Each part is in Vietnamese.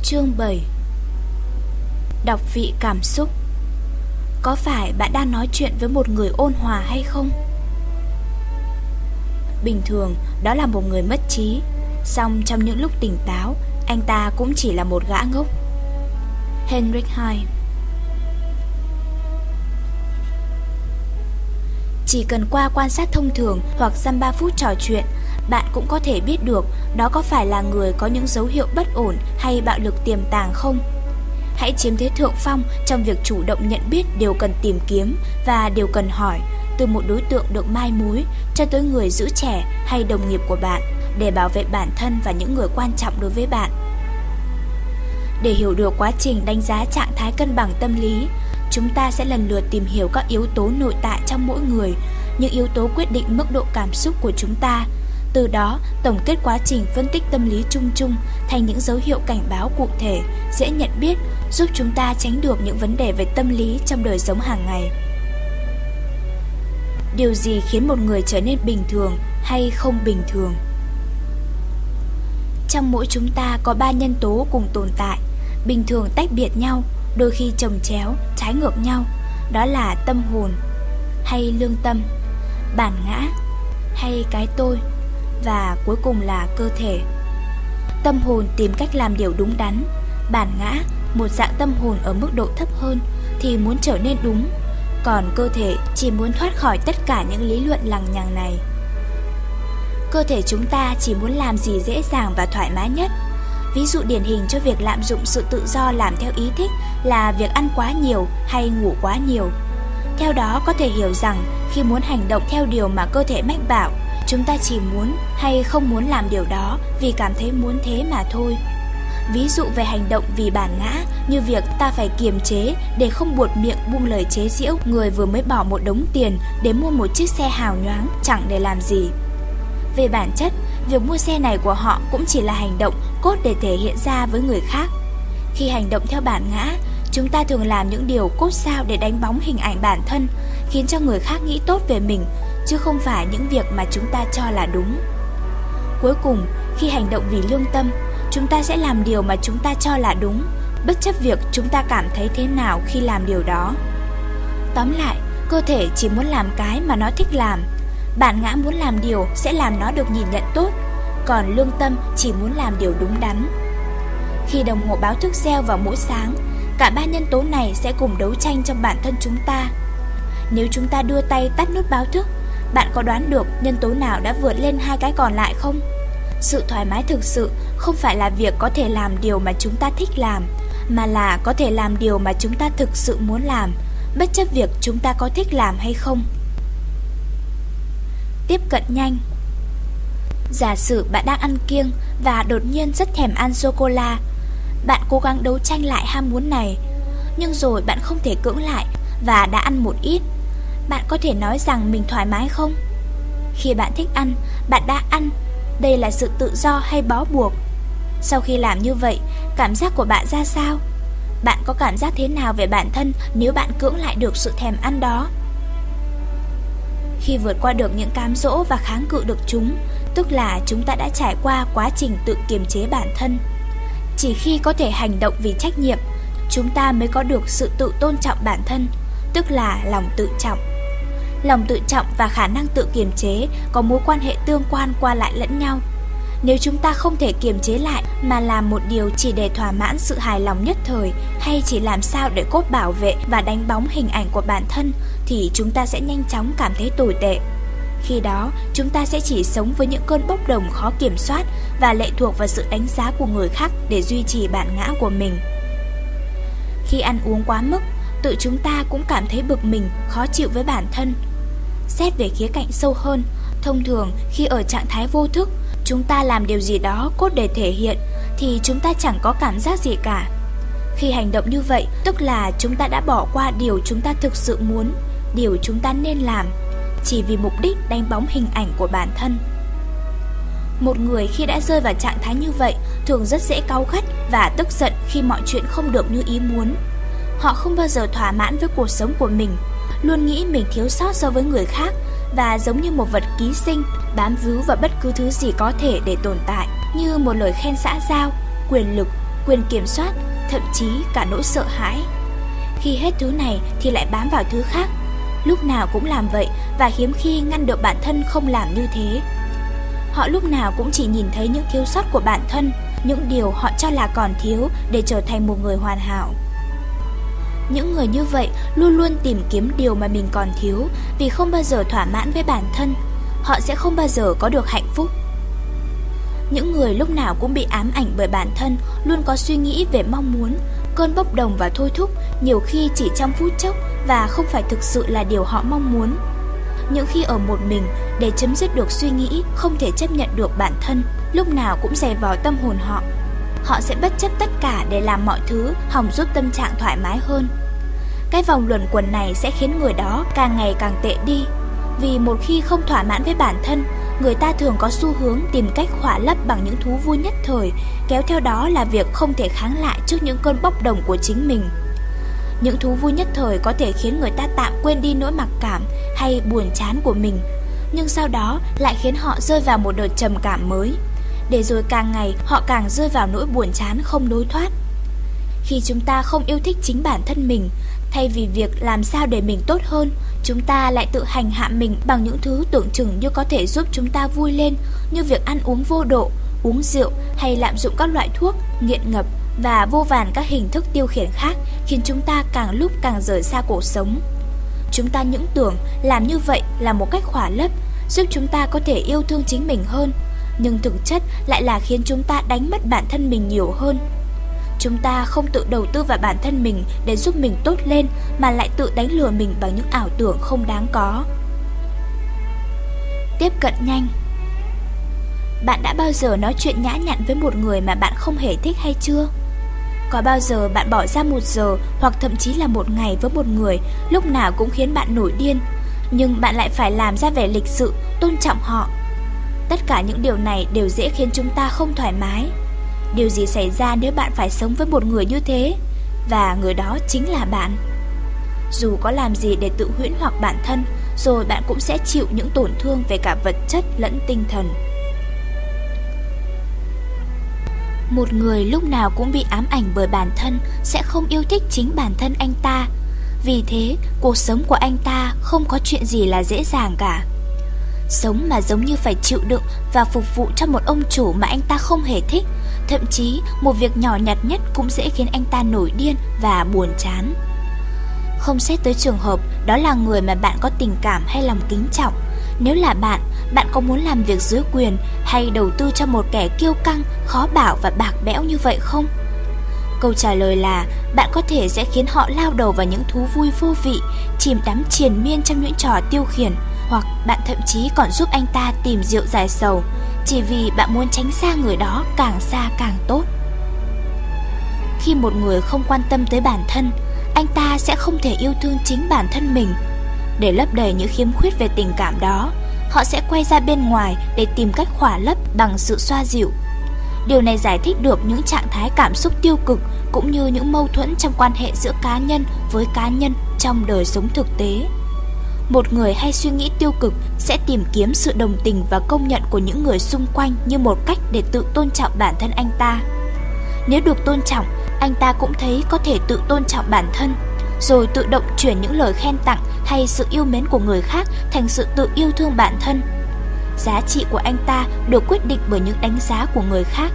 Chương 7. Đọc vị cảm xúc. Có phải bạn đang nói chuyện với một người ôn hòa hay không? Bình thường, đó là một người mất trí. Song trong những lúc tỉnh táo, anh ta cũng chỉ là một gã ngốc. Heinrich Heine. Chỉ cần qua quan sát thông thường hoặc dăm 3 phút trò chuyện, bạn cũng có thể biết được đó có phải là người có những dấu hiệu bất ổn hay bạo lực tiềm tàng không. Hãy chiếm thế thượng phong trong việc chủ động nhận biết điều cần tìm kiếm và điều cần hỏi, từ một đối tượng được mai mối cho tới người giữ trẻ hay đồng nghiệp của bạn, để bảo vệ bản thân và những người quan trọng đối với bạn. Để hiểu được quá trình đánh giá trạng thái cân bằng tâm lý, chúng ta sẽ lần lượt tìm hiểu các yếu tố nội tại trong mỗi người, những yếu tố quyết định mức độ cảm xúc của chúng ta. Từ đó, tổng kết quá trình phân tích tâm lý chung chung thành những dấu hiệu cảnh báo cụ thể, dễ nhận biết, giúp chúng ta tránh được những vấn đề về tâm lý trong đời sống hàng ngày. Điều gì khiến một người trở nên bình thường hay không bình thường? Trong mỗi chúng ta có 3 nhân tố cùng tồn tại, bình thường tách biệt nhau, đôi khi chồng chéo, trái ngược nhau. Đó là tâm hồn hay lương tâm, bản ngã hay cái tôi, và cuối cùng là cơ thể. Tâm hồn tìm cách làm điều đúng đắn, bản ngã, một dạng tâm hồn ở mức độ thấp hơn, thì muốn trở nên đúng, còn cơ thể chỉ muốn thoát khỏi tất cả những lý luận lằng nhằng này. Cơ thể chúng ta chỉ muốn làm gì dễ dàng và thoải mái nhất. Ví dụ điển hình cho việc lạm dụng sự tự do làm theo ý thích là việc ăn quá nhiều hay ngủ quá nhiều. Theo đó có thể hiểu rằng khi muốn hành động theo điều mà cơ thể mách bảo, chúng ta chỉ muốn hay không muốn làm điều đó vì cảm thấy muốn thế mà thôi. Ví dụ về hành động vì bản ngã, như việc ta phải kiềm chế để không buột miệng buông lời chế giễu người vừa mới bỏ một đống tiền để mua một chiếc xe hào nhoáng chẳng để làm gì. Về bản chất, việc mua xe này của họ cũng chỉ là hành động cốt để thể hiện ra với người khác. Khi hành động theo bản ngã, chúng ta thường làm những điều cốt sao để đánh bóng hình ảnh bản thân, khiến cho người khác nghĩ tốt về mình, chứ không phải những việc mà chúng ta cho là đúng. Cuối cùng, khi hành động vì lương tâm, chúng ta sẽ làm điều mà chúng ta cho là đúng, bất chấp việc chúng ta cảm thấy thế nào khi làm điều đó. Tóm lại, cơ thể chỉ muốn làm cái mà nó thích làm, bản ngã muốn làm điều sẽ làm nó được nhìn nhận tốt, còn lương tâm chỉ muốn làm điều đúng đắn. Khi đồng hồ báo thức reo vào mỗi sáng, cả 3 nhân tố này sẽ cùng đấu tranh trong bản thân chúng ta. Nếu chúng ta đưa tay tắt nút báo thức, bạn có đoán được nhân tố nào đã vượt lên 2 cái còn lại không? Sự thoải mái thực sự không phải là việc có thể làm điều mà chúng ta thích làm, mà là có thể làm điều mà chúng ta thực sự muốn làm, bất chấp việc chúng ta có thích làm hay không. Tiếp cận nhanh. Giả sử bạn đang ăn kiêng và đột nhiên rất thèm ăn sô-cô-la. Bạn cố gắng đấu tranh lại ham muốn này, nhưng rồi bạn không thể cưỡng lại và đã ăn một ít. Bạn có thể nói rằng mình thoải mái không? Khi bạn thích ăn, bạn đã ăn. Đây là sự tự do hay bó buộc? Sau khi làm như vậy, cảm giác của bạn ra sao? Bạn có cảm giác thế nào về bản thân nếu bạn cưỡng lại được sự thèm ăn đó? Khi vượt qua được những cám dỗ và kháng cự được chúng, tức là chúng ta đã trải qua quá trình tự kiềm chế bản thân. Chỉ khi có thể hành động vì trách nhiệm, chúng ta mới có được sự tự tôn trọng bản thân, tức là lòng tự trọng. Lòng tự trọng và khả năng tự kiềm chế có mối quan hệ tương quan qua lại lẫn nhau. Nếu chúng ta không thể kiềm chế lại mà làm một điều chỉ để thỏa mãn sự hài lòng nhất thời, hay chỉ làm sao để cốt bảo vệ và đánh bóng hình ảnh của bản thân, thì chúng ta sẽ nhanh chóng cảm thấy tồi tệ. Khi đó, chúng ta sẽ chỉ sống với những cơn bốc đồng khó kiểm soát và lệ thuộc vào sự đánh giá của người khác để duy trì bản ngã của mình. Khi ăn uống quá mức, tự chúng ta cũng cảm thấy bực mình, khó chịu với bản thân. Xét về khía cạnh sâu hơn, thông thường khi ở trạng thái vô thức, chúng ta làm điều gì đó cốt để thể hiện, thì chúng ta chẳng có cảm giác gì cả. Khi hành động như vậy, tức là chúng ta đã bỏ qua điều chúng ta thực sự muốn, điều chúng ta nên làm, chỉ vì mục đích đánh bóng hình ảnh của bản thân. Một người khi đã rơi vào trạng thái như vậy thường rất dễ cáu gắt và tức giận khi mọi chuyện không được như ý muốn. Họ không bao giờ thỏa mãn với cuộc sống của mình, luôn nghĩ mình thiếu sót so với người khác và giống như một vật ký sinh, bám víu vào bất cứ thứ gì có thể để tồn tại, như một lời khen xã giao, quyền lực, quyền kiểm soát, thậm chí cả nỗi sợ hãi. Khi hết thứ này thì lại bám vào thứ khác, lúc nào cũng làm vậy và hiếm khi ngăn được bản thân không làm như thế. Họ lúc nào cũng chỉ nhìn thấy những thiếu sót của bản thân, những điều họ cho là còn thiếu để trở thành một người hoàn hảo. Những người như vậy luôn luôn tìm kiếm điều mà mình còn thiếu, vì không bao giờ thỏa mãn với bản thân, họ sẽ không bao giờ có được hạnh phúc. Những người lúc nào cũng bị ám ảnh bởi bản thân, luôn có suy nghĩ về mong muốn, cơn bốc đồng và thôi thúc, nhiều khi chỉ trong phút chốc và không phải thực sự là điều họ mong muốn. Những khi ở một mình, để chấm dứt được suy nghĩ không thể chấp nhận được bản thân, lúc nào cũng dày vò tâm hồn họ. Họ sẽ bất chấp tất cả để làm mọi thứ hòng giúp tâm trạng thoải mái hơn. Cái vòng luẩn quẩn này sẽ khiến người đó càng ngày càng tệ đi. Vì một khi không thỏa mãn với bản thân, người ta thường có xu hướng tìm cách khỏa lấp bằng những thú vui nhất thời, kéo theo đó là việc không thể kháng lại trước những cơn bốc đồng của chính mình. Những thú vui nhất thời có thể khiến người ta tạm quên đi nỗi mặc cảm hay buồn chán của mình, nhưng sau đó lại khiến họ rơi vào một đợt trầm cảm mới, để rồi càng ngày họ càng rơi vào nỗi buồn chán không lối thoát. Khi chúng ta không yêu thích chính bản thân mình, thay vì việc làm sao để mình tốt hơn, chúng ta lại tự hành hạ mình bằng những thứ tưởng chừng như có thể giúp chúng ta vui lên, như việc ăn uống vô độ, uống rượu hay lạm dụng các loại thuốc, nghiện ngập và vô vàn các hình thức tiêu khiển khác, khiến chúng ta càng lúc càng rời xa cuộc sống. Chúng ta những tưởng làm như vậy là một cách khỏa lấp, giúp chúng ta có thể yêu thương chính mình hơn, nhưng thực chất lại là khiến chúng ta đánh mất bản thân mình nhiều hơn. Chúng ta không tự đầu tư vào bản thân mình để giúp mình tốt lên, mà lại tự đánh lừa mình bằng những ảo tưởng không đáng có. Tiếp cận nhanh. Bạn đã bao giờ nói chuyện nhã nhặn với một người mà bạn không hề thích hay chưa? Có bao giờ bạn bỏ ra 1 giờ hoặc thậm chí là 1 ngày với một người lúc nào cũng khiến bạn nổi điên, nhưng bạn lại phải làm ra vẻ lịch sự, tôn trọng họ? Tất cả những điều này đều dễ khiến chúng ta không thoải mái. Điều gì xảy ra nếu bạn phải sống với một người như thế? Và người đó chính là bạn. Dù có làm gì để tự huyễn hoặc bản thân, rồi bạn cũng sẽ chịu những tổn thương về cả vật chất lẫn tinh thần. Một người lúc nào cũng bị ám ảnh bởi bản thân sẽ không yêu thích chính bản thân anh ta. Vì thế, cuộc sống của anh ta không có chuyện gì là dễ dàng cả. Sống mà giống như phải chịu đựng và phục vụ cho một ông chủ mà anh ta không hề thích. Thậm chí, một việc nhỏ nhặt nhất cũng dễ khiến anh ta nổi điên và buồn chán. Không xét tới trường hợp đó là người mà bạn có tình cảm hay lòng kính trọng. Nếu là bạn có muốn làm việc dưới quyền hay đầu tư cho một kẻ kiêu căng, khó bảo và bạc bẽo như vậy không? Câu trả lời là bạn có thể sẽ khiến họ lao đầu vào những thú vui vô vị, chìm đắm triền miên trong những trò tiêu khiển, hoặc bạn thậm chí còn giúp anh ta tìm rượu giải sầu, chỉ vì bạn muốn tránh xa người đó càng xa càng tốt. Khi một người không quan tâm tới bản thân, anh ta sẽ không thể yêu thương chính bản thân mình. Để lấp đầy những khiếm khuyết về tình cảm đó, họ sẽ quay ra bên ngoài để tìm cách khỏa lấp bằng sự xoa dịu. Điều này giải thích được những trạng thái cảm xúc tiêu cực cũng như những mâu thuẫn trong quan hệ giữa cá nhân với cá nhân trong đời sống thực tế. Một người hay suy nghĩ tiêu cực sẽ tìm kiếm sự đồng tình và công nhận của những người xung quanh như một cách để tự tôn trọng bản thân anh ta. Nếu được tôn trọng, anh ta cũng thấy có thể tự tôn trọng bản thân, rồi tự động chuyển những lời khen tặng hay sự yêu mến của người khác thành sự tự yêu thương bản thân. Giá trị của anh ta được quyết định bởi những đánh giá của người khác.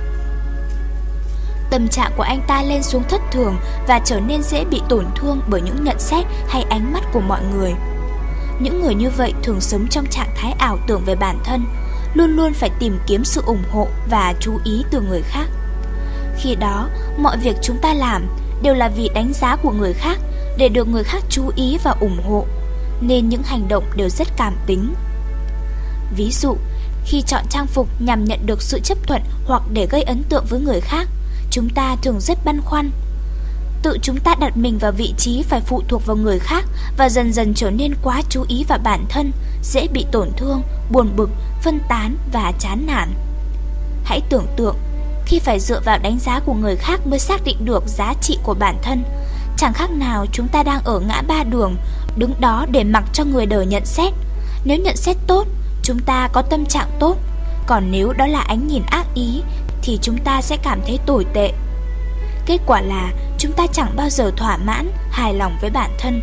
Tâm trạng của anh ta lên xuống thất thường và trở nên dễ bị tổn thương bởi những nhận xét hay ánh mắt của mọi người. Những người như vậy thường sống trong trạng thái ảo tưởng về bản thân, luôn luôn phải tìm kiếm sự ủng hộ và chú ý từ người khác. Khi đó, mọi việc chúng ta làm đều là vì đánh giá của người khác, để được người khác chú ý và ủng hộ, nên những hành động đều rất cảm tính. Ví dụ, khi chọn trang phục nhằm nhận được sự chấp thuận hoặc để gây ấn tượng với người khác, chúng ta thường rất băn khoăn. Tự chúng ta đặt mình vào vị trí phải phụ thuộc vào người khác và dần dần trở nên quá chú ý vào bản thân, dễ bị tổn thương, buồn bực, phân tán và chán nản. Hãy tưởng tượng, khi phải dựa vào đánh giá của người khác mới xác định được giá trị của bản thân, chẳng khác nào chúng ta đang ở ngã ba đường, đứng đó để mặc cho người đời nhận xét. Nếu nhận xét tốt, chúng ta có tâm trạng tốt, còn nếu đó là ánh nhìn ác ý thì chúng ta sẽ cảm thấy tồi tệ. Kết quả là chúng ta chẳng bao giờ thỏa mãn, hài lòng với bản thân.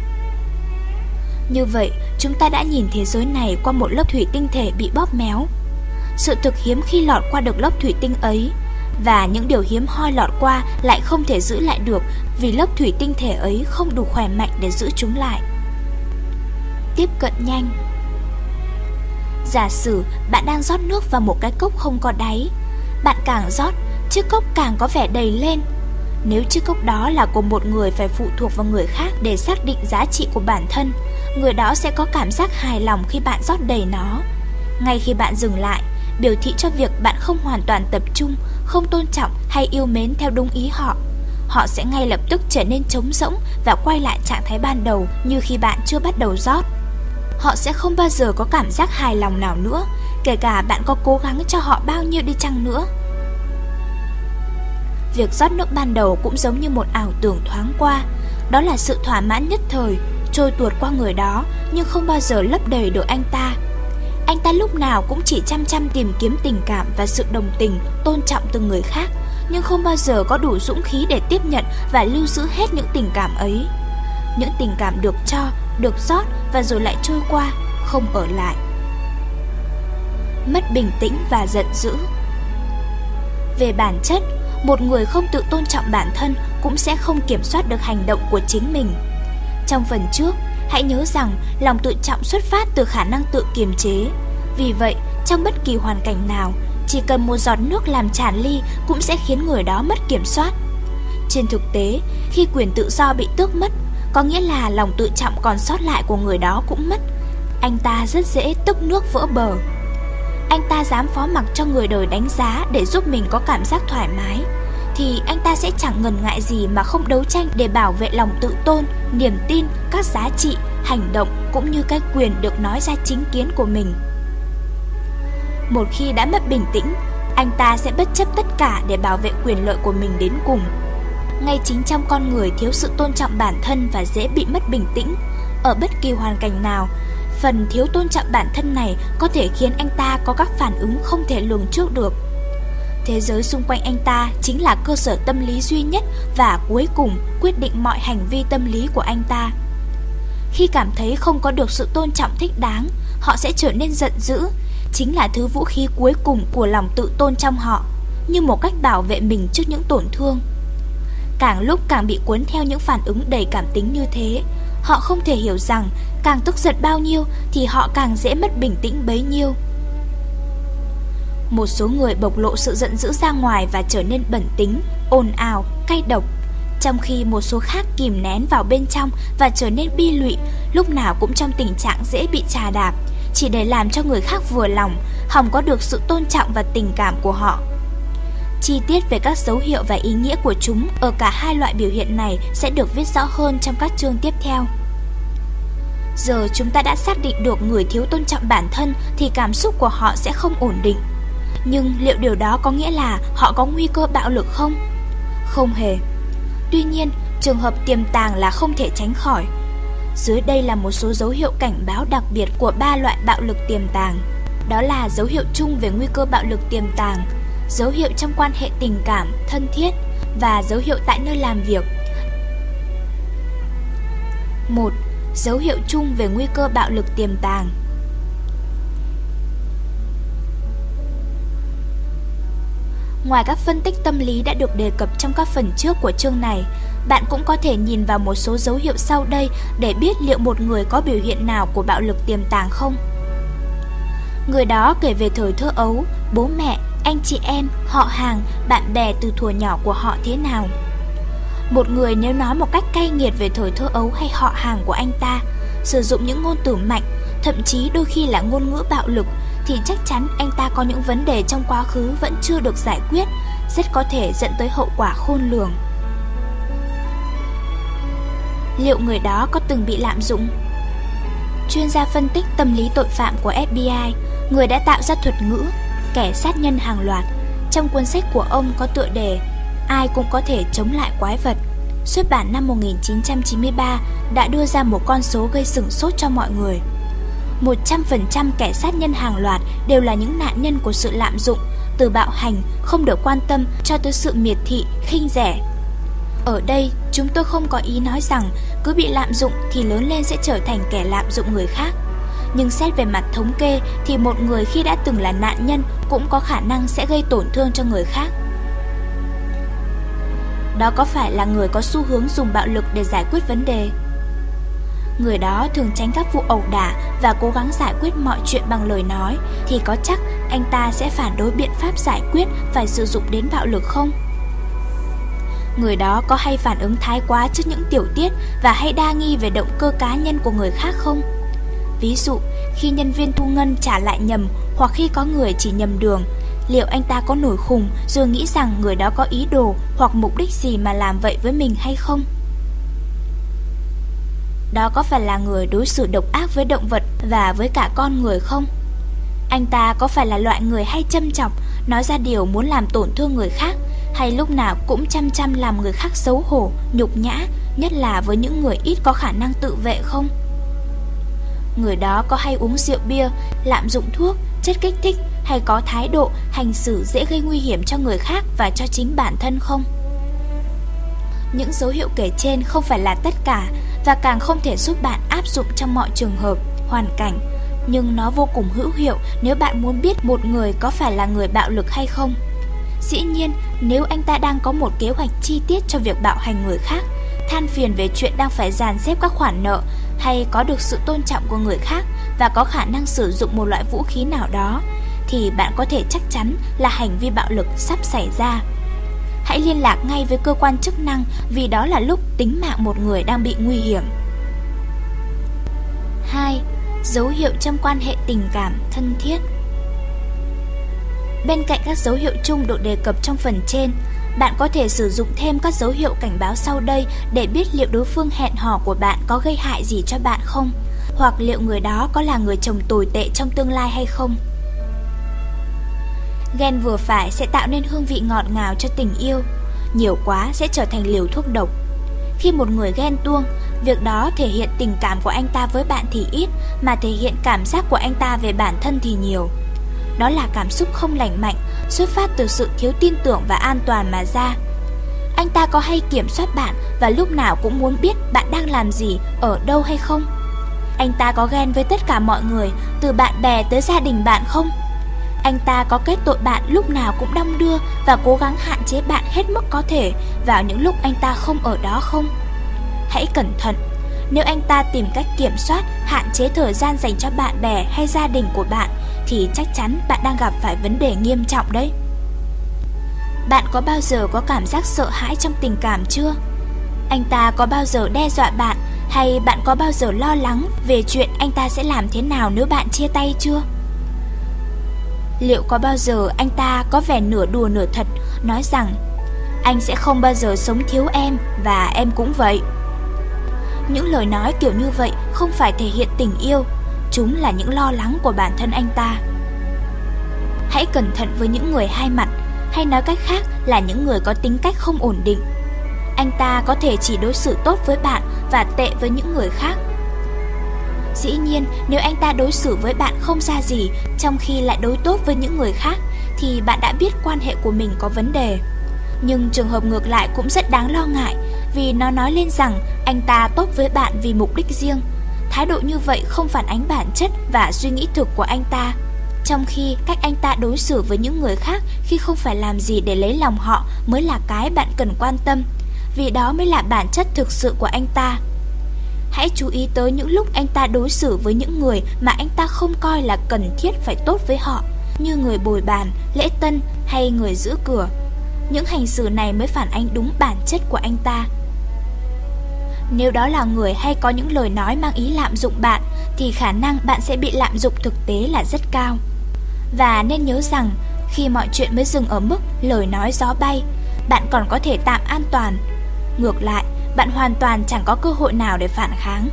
Như vậy, chúng ta đã nhìn thế giới này qua một lớp thủy tinh thể bị bóp méo. Sự thực hiếm khi lọt qua được lớp thủy tinh ấy, và những điều hiếm hoi lọt qua lại không thể giữ lại được vì lớp thủy tinh thể ấy không đủ khỏe mạnh để giữ chúng lại. Tiếp cận nhanh. Giả sử bạn đang rót nước vào một cái cốc không có đáy. Bạn càng rót, chiếc cốc càng có vẻ đầy lên. Nếu chiếc cốc đó là của một người phải phụ thuộc vào người khác để xác định giá trị của bản thân, người đó sẽ có cảm giác hài lòng khi bạn rót đầy nó. Ngay khi bạn dừng lại, biểu thị cho việc bạn không hoàn toàn tập trung, không tôn trọng hay yêu mến theo đúng ý họ. Họ sẽ ngay lập tức trở nên trống rỗng và quay lại trạng thái ban đầu như khi bạn chưa bắt đầu rót. Họ sẽ không bao giờ có cảm giác hài lòng nào nữa, kể cả bạn có cố gắng cho họ bao nhiêu đi chăng nữa. Việc rót nước ban đầu cũng giống như một ảo tưởng thoáng qua. Đó là sự thỏa mãn nhất thời, trôi tuột qua người đó, nhưng không bao giờ lấp đầy được anh ta. Anh ta lúc nào cũng chỉ chăm chăm tìm kiếm tình cảm và sự đồng tình, tôn trọng từng người khác, nhưng không bao giờ có đủ dũng khí để tiếp nhận và lưu giữ hết những tình cảm ấy. Những tình cảm được cho, được rót và rồi lại trôi qua, không ở lại. Mất bình tĩnh và giận dữ. Về bản chất, một người không tự tôn trọng bản thân cũng sẽ không kiểm soát được hành động của chính mình. Trong phần trước, hãy nhớ rằng lòng tự trọng xuất phát từ khả năng tự kiềm chế. Vì vậy, trong bất kỳ hoàn cảnh nào, chỉ cần một giọt nước làm tràn ly cũng sẽ khiến người đó mất kiểm soát. Trên thực tế, khi quyền tự do bị tước mất, có nghĩa là lòng tự trọng còn sót lại của người đó cũng mất. Anh ta rất dễ tức nước vỡ bờ. Anh ta dám phó mặc cho người đời đánh giá để giúp mình có cảm giác thoải mái, thì anh ta sẽ chẳng ngần ngại gì mà không đấu tranh để bảo vệ lòng tự tôn, niềm tin, các giá trị, hành động cũng như cái quyền được nói ra chính kiến của mình. Một khi đã mất bình tĩnh, anh ta sẽ bất chấp tất cả để bảo vệ quyền lợi của mình đến cùng. Ngay chính trong con người thiếu sự tôn trọng bản thân và dễ bị mất bình tĩnh, ở bất kỳ hoàn cảnh nào, phần thiếu tôn trọng bản thân này có thể khiến anh ta có các phản ứng không thể lường trước được. Thế giới xung quanh anh ta chính là cơ sở tâm lý duy nhất và cuối cùng quyết định mọi hành vi tâm lý của anh ta. Khi cảm thấy không có được sự tôn trọng thích đáng, họ sẽ trở nên giận dữ, chính là thứ vũ khí cuối cùng của lòng tự tôn trong họ, như một cách bảo vệ mình trước những tổn thương. Càng lúc càng bị cuốn theo những phản ứng đầy cảm tính như thế, họ không thể hiểu rằng càng tức giận bao nhiêu thì họ càng dễ mất bình tĩnh bấy nhiêu. Một số người bộc lộ sự giận dữ ra ngoài và trở nên bẩn tính, ồn ào, cay độc, trong khi một số khác kìm nén vào bên trong và trở nên bi lụy, lúc nào cũng trong tình trạng dễ bị chà đạp, chỉ để làm cho người khác vừa lòng, hòng có được sự tôn trọng và tình cảm của họ. Chi tiết về các dấu hiệu và ý nghĩa của chúng ở cả hai loại biểu hiện này sẽ được viết rõ hơn trong các chương tiếp theo. Giờ chúng ta đã xác định được người thiếu tôn trọng bản thân thì cảm xúc của họ sẽ không ổn định. Nhưng liệu điều đó có nghĩa là họ có nguy cơ bạo lực không? Không hề. Tuy nhiên, trường hợp tiềm tàng là không thể tránh khỏi. Dưới đây là một số dấu hiệu cảnh báo đặc biệt của 3 loại bạo lực tiềm tàng. Đó là dấu hiệu chung về nguy cơ bạo lực tiềm tàng, dấu hiệu trong quan hệ tình cảm, thân thiết và dấu hiệu tại nơi làm việc. 1. Dấu hiệu chung về nguy cơ bạo lực tiềm tàng. Ngoài các phân tích tâm lý đã được đề cập trong các phần trước của chương này, bạn cũng có thể nhìn vào một số dấu hiệu sau đây để biết liệu một người có biểu hiện nào của bạo lực tiềm tàng không. Người đó kể về thời thơ ấu, bố mẹ, anh chị em, họ hàng, bạn bè từ thuở nhỏ của họ thế nào. Một người nếu nói một cách cay nghiệt về thời thơ ấu hay họ hàng của anh ta, sử dụng những ngôn từ mạnh, thậm chí đôi khi là ngôn ngữ bạo lực, thì chắc chắn anh ta có những vấn đề trong quá khứ vẫn chưa được giải quyết, rất có thể dẫn tới hậu quả khôn lường. Liệu người đó có từng bị lạm dụng? Chuyên gia phân tích tâm lý tội phạm của FBI, người đã tạo ra thuật ngữ kẻ sát nhân hàng loạt, trong cuốn sách của ông có tựa đề Ai cũng có thể chống lại quái vật, xuất bản năm 1993, đã đưa ra một con số gây sửng sốt cho mọi người. 100% kẻ sát nhân hàng loạt đều là những nạn nhân của sự lạm dụng, từ bạo hành, không được quan tâm cho tới sự miệt thị, khinh rẻ, Ở đây, chúng tôi không có ý nói rằng cứ bị lạm dụng thì lớn lên sẽ trở thành kẻ lạm dụng người khác. Nhưng xét về mặt thống kê thì một người khi đã từng là nạn nhân cũng có khả năng sẽ gây tổn thương cho người khác. Đó có phải là người có xu hướng dùng bạo lực để giải quyết vấn đề? Người đó thường tránh các vụ ẩu đả và cố gắng giải quyết mọi chuyện bằng lời nói, thì có chắc anh ta sẽ phản đối biện pháp giải quyết phải sử dụng đến bạo lực không? Người đó có hay phản ứng thái quá trước những tiểu tiết và hay đa nghi về động cơ cá nhân của người khác không? Ví dụ, khi nhân viên thu ngân trả lại nhầm hoặc khi có người chỉ nhầm đường, liệu anh ta có nổi khùng rồi nghĩ rằng người đó có ý đồ hoặc mục đích gì mà làm vậy với mình hay không? Đó có phải là người đối xử độc ác với động vật và với cả con người không? Anh ta có phải là loại người hay châm chọc, nói ra điều muốn làm tổn thương người khác, hay lúc nào cũng chăm chăm làm người khác xấu hổ, nhục nhã, nhất là với những người ít có khả năng tự vệ không? Người đó có hay uống rượu bia, lạm dụng thuốc, chất kích thích hay có thái độ, hành xử dễ gây nguy hiểm cho người khác và cho chính bản thân không? Những dấu hiệu kể trên không phải là tất cả và càng không thể giúp bạn áp dụng trong mọi trường hợp, hoàn cảnh, nhưng nó vô cùng hữu hiệu nếu bạn muốn biết một người có phải là người bạo lực hay không. Dĩ nhiên, nếu anh ta đang có một kế hoạch chi tiết cho việc bạo hành người khác, than phiền về chuyện đang phải dàn xếp các khoản nợ hay có được sự tôn trọng của người khác và có khả năng sử dụng một loại vũ khí nào đó, thì bạn có thể chắc chắn là hành vi bạo lực sắp xảy ra. Hãy liên lạc ngay với cơ quan chức năng vì đó là lúc tính mạng một người đang bị nguy hiểm. 2. Dấu hiệu trong quan hệ tình cảm thân thiết. Bên cạnh các dấu hiệu chung được đề cập trong phần trên, bạn có thể sử dụng thêm các dấu hiệu cảnh báo sau đây để biết liệu đối phương hẹn hò của bạn có gây hại gì cho bạn không, hoặc liệu người đó có là người chồng tồi tệ trong tương lai hay không. Ghen vừa phải sẽ tạo nên hương vị ngọt ngào cho tình yêu, nhiều quá sẽ trở thành liều thuốc độc. Khi một người ghen tuông, việc đó thể hiện tình cảm của anh ta với bạn thì ít, mà thể hiện cảm giác của anh ta về bản thân thì nhiều. Đó là cảm xúc không lành mạnh, xuất phát từ sự thiếu tin tưởng và an toàn mà ra. Anh ta có hay kiểm soát bạn và lúc nào cũng muốn biết bạn đang làm gì, ở đâu hay không? Anh ta có ghen với tất cả mọi người, từ bạn bè tới gia đình bạn không? Anh ta có kết tội bạn lúc nào cũng đong đưa và cố gắng hạn chế bạn hết mức có thể vào những lúc anh ta không ở đó không? Hãy cẩn thận, nếu anh ta tìm cách kiểm soát, hạn chế thời gian dành cho bạn bè hay gia đình của bạn thì chắc chắn bạn đang gặp phải vấn đề nghiêm trọng đấy. Bạn có bao giờ có cảm giác sợ hãi trong tình cảm chưa? Anh ta có bao giờ đe dọa bạn hay bạn có bao giờ lo lắng về chuyện anh ta sẽ làm thế nào nếu bạn chia tay chưa? Liệu có bao giờ anh ta có vẻ nửa đùa nửa thật, nói rằng anh sẽ không bao giờ sống thiếu em và em cũng vậy? Những lời nói kiểu như vậy không phải thể hiện tình yêu, chúng là những lo lắng của bản thân anh ta. Hãy cẩn thận với những người hai mặt, hay nói cách khác là những người có tính cách không ổn định. Anh ta có thể chỉ đối xử tốt với bạn và tệ với những người khác. Dĩ nhiên, nếu anh ta đối xử với bạn không ra gì, trong khi lại đối tốt với những người khác, thì bạn đã biết quan hệ của mình có vấn đề. Nhưng trường hợp ngược lại cũng rất đáng lo ngại, vì nó nói lên rằng anh ta tốt với bạn vì mục đích riêng. Thái độ như vậy không phản ánh bản chất và suy nghĩ thực của anh ta, trong khi cách anh ta đối xử với những người khác khi không phải làm gì để lấy lòng họ mới là cái bạn cần quan tâm, vì đó mới là bản chất thực sự của anh ta. Hãy chú ý tới những lúc anh ta đối xử với những người mà anh ta không coi là cần thiết phải tốt với họ, như người bồi bàn, lễ tân hay người giữ cửa. Những hành xử này mới phản ánh đúng bản chất của anh ta. Nếu đó là người hay có những lời nói mang ý lạm dụng bạn, thì khả năng bạn sẽ bị lạm dụng thực tế là rất cao. Và nên nhớ rằng, khi mọi chuyện mới dừng ở mức lời nói gió bay, bạn còn có thể tạm an toàn. Ngược lại, bạn hoàn toàn chẳng có cơ hội nào để phản kháng.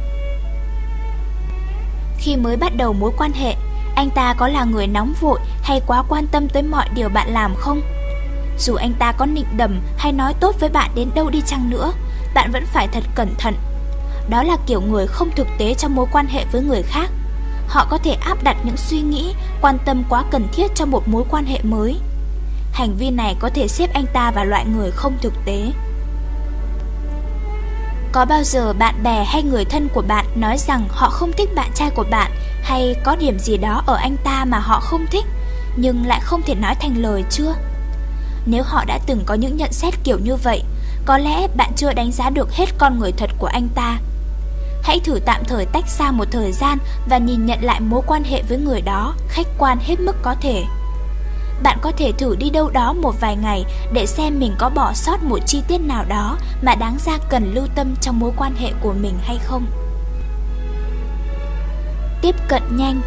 Khi mới bắt đầu mối quan hệ, anh ta có là người nóng vội hay quá quan tâm tới mọi điều bạn làm không? Dù anh ta có nịnh đầm hay nói tốt với bạn đến đâu đi chăng nữa, bạn vẫn phải thật cẩn thận. Đó là kiểu người không thực tế trong mối quan hệ với người khác. Họ có thể áp đặt những suy nghĩ, quan tâm quá cần thiết cho một mối quan hệ mới. Hành vi này có thể xếp anh ta vào loại người không thực tế. Có bao giờ bạn bè hay người thân của bạn nói rằng họ không thích bạn trai của bạn, hay có điểm gì đó ở anh ta mà họ không thích, nhưng lại không thể nói thành lời chưa? Nếu họ đã từng có những nhận xét kiểu như vậy, có lẽ bạn chưa đánh giá được hết con người thật của anh ta. Hãy thử tạm thời tách xa một thời gian và nhìn nhận lại mối quan hệ với người đó khách quan hết mức có thể. Bạn có thể thử đi đâu đó một vài ngày để xem mình có bỏ sót một chi tiết nào đó mà đáng ra cần lưu tâm trong mối quan hệ của mình hay không. Tiếp cận nhanh.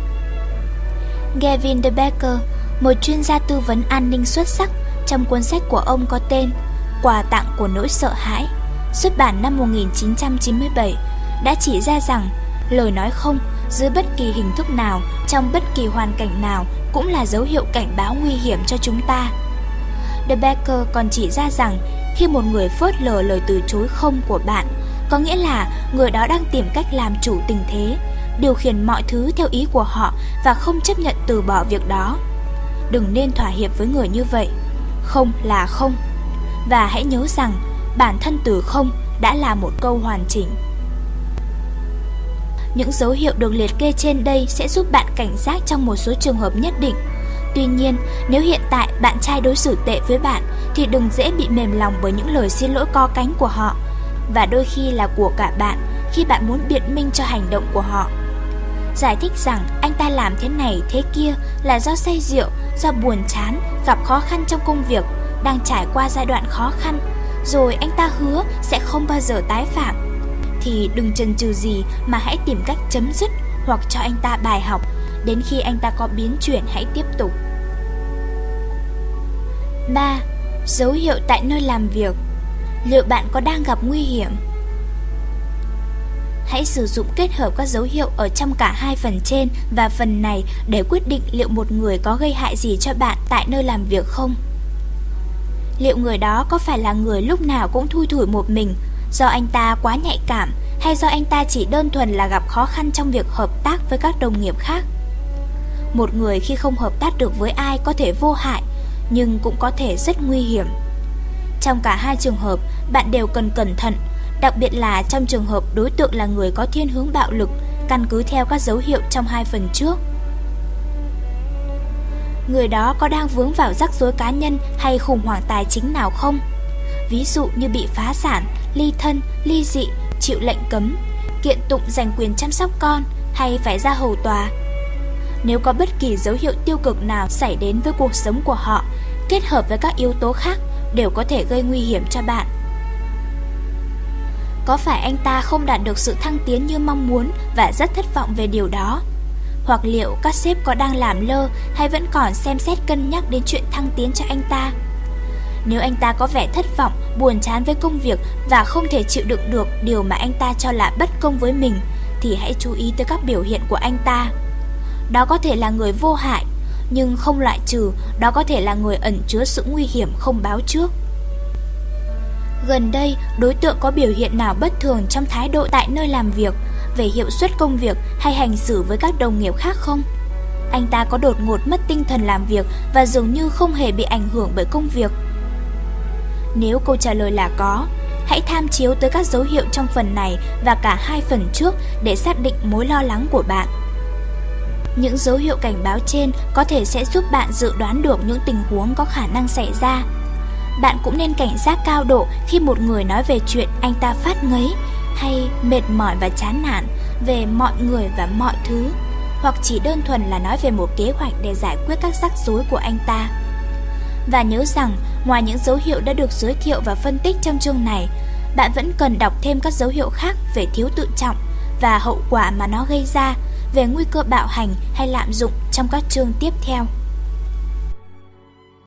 Gavin de Becker, một chuyên gia tư vấn an ninh xuất sắc, trong cuốn sách của ông có tên Quà tặng của nỗi sợ hãi, xuất bản năm 1997, đã chỉ ra rằng lời nói không dưới bất kỳ hình thức nào, trong bất kỳ hoàn cảnh nào cũng là dấu hiệu cảnh báo nguy hiểm cho chúng ta. De Becker còn chỉ ra rằng khi một người phớt lờ lời từ chối không của bạn, có nghĩa là người đó đang tìm cách làm chủ tình thế, điều khiển mọi thứ theo ý của họ và không chấp nhận từ bỏ việc đó. Đừng nên thỏa hiệp với người như vậy. Không là không. Và hãy nhớ rằng bản thân từ không đã là một câu hoàn chỉnh. Những dấu hiệu được liệt kê trên đây sẽ giúp bạn cảnh giác trong một số trường hợp nhất định. Tuy nhiên, nếu hiện tại bạn trai đối xử tệ với bạn thì đừng dễ bị mềm lòng bởi những lời xin lỗi co cánh của họ, và đôi khi là của cả bạn khi bạn muốn biện minh cho hành động của họ. Giải thích rằng anh ta làm thế này thế kia là do say rượu, do buồn chán, gặp khó khăn trong công việc, đang trải qua giai đoạn khó khăn, rồi anh ta hứa sẽ không bao giờ tái phạm, thì đừng chần chừ gì mà hãy tìm cách chấm dứt hoặc cho anh ta bài học. Đến khi anh ta có biến chuyển hãy tiếp tục. 3. Dấu hiệu tại nơi làm việc. Liệu bạn có đang gặp nguy hiểm? Hãy sử dụng kết hợp các dấu hiệu ở trong cả hai phần trên và phần này để quyết định liệu một người có gây hại gì cho bạn tại nơi làm việc không. Liệu người đó có phải là người lúc nào cũng thui thủi một mình, do anh ta quá nhạy cảm, hay do anh ta chỉ đơn thuần là gặp khó khăn trong việc hợp tác với các đồng nghiệp khác? Một người khi không hợp tác được với ai có thể vô hại, nhưng cũng có thể rất nguy hiểm. Trong cả hai trường hợp, bạn đều cần cẩn thận, đặc biệt là trong trường hợp đối tượng là người có thiên hướng bạo lực, căn cứ theo các dấu hiệu trong hai phần trước. Người đó có đang vướng vào rắc rối cá nhân hay khủng hoảng tài chính nào không? Ví dụ như bị phá sản, ly thân, ly dị, chịu lệnh cấm, kiện tụng giành quyền chăm sóc con hay phải ra hầu tòa. Nếu có bất kỳ dấu hiệu tiêu cực nào xảy đến với cuộc sống của họ, kết hợp với các yếu tố khác, đều có thể gây nguy hiểm cho bạn. Có phải anh ta không đạt được sự thăng tiến như mong muốn và rất thất vọng về điều đó? Hoặc liệu các sếp có đang làm lơ hay vẫn còn xem xét cân nhắc đến chuyện thăng tiến cho anh ta? Nếu anh ta có vẻ thất vọng, buồn chán với công việc và không thể chịu đựng được điều mà anh ta cho là bất công với mình, thì hãy chú ý tới các biểu hiện của anh ta. Đó có thể là người vô hại, nhưng không loại trừ đó có thể là người ẩn chứa sự nguy hiểm không báo trước. Gần đây, đối tượng có biểu hiện nào bất thường trong thái độ tại nơi làm việc, về hiệu suất công việc hay hành xử với các đồng nghiệp khác không? Anh ta có đột ngột mất tinh thần làm việc và dường như không hề bị ảnh hưởng bởi công việc? Nếu câu trả lời là có, hãy tham chiếu tới các dấu hiệu trong phần này và cả hai phần trước để xác định mối lo lắng của bạn. Những dấu hiệu cảnh báo trên có thể sẽ giúp bạn dự đoán được những tình huống có khả năng xảy ra. Bạn cũng nên cảnh giác cao độ khi một người nói về chuyện anh ta phát ngấy hay mệt mỏi và chán nản về mọi người và mọi thứ, hoặc chỉ đơn thuần là nói về một kế hoạch để giải quyết các rắc rối của anh ta. Và nhớ rằng, ngoài những dấu hiệu đã được giới thiệu và phân tích trong chương này, bạn vẫn cần đọc thêm các dấu hiệu khác về thiếu tự trọng và hậu quả mà nó gây ra, về nguy cơ bạo hành hay lạm dụng trong các chương tiếp theo.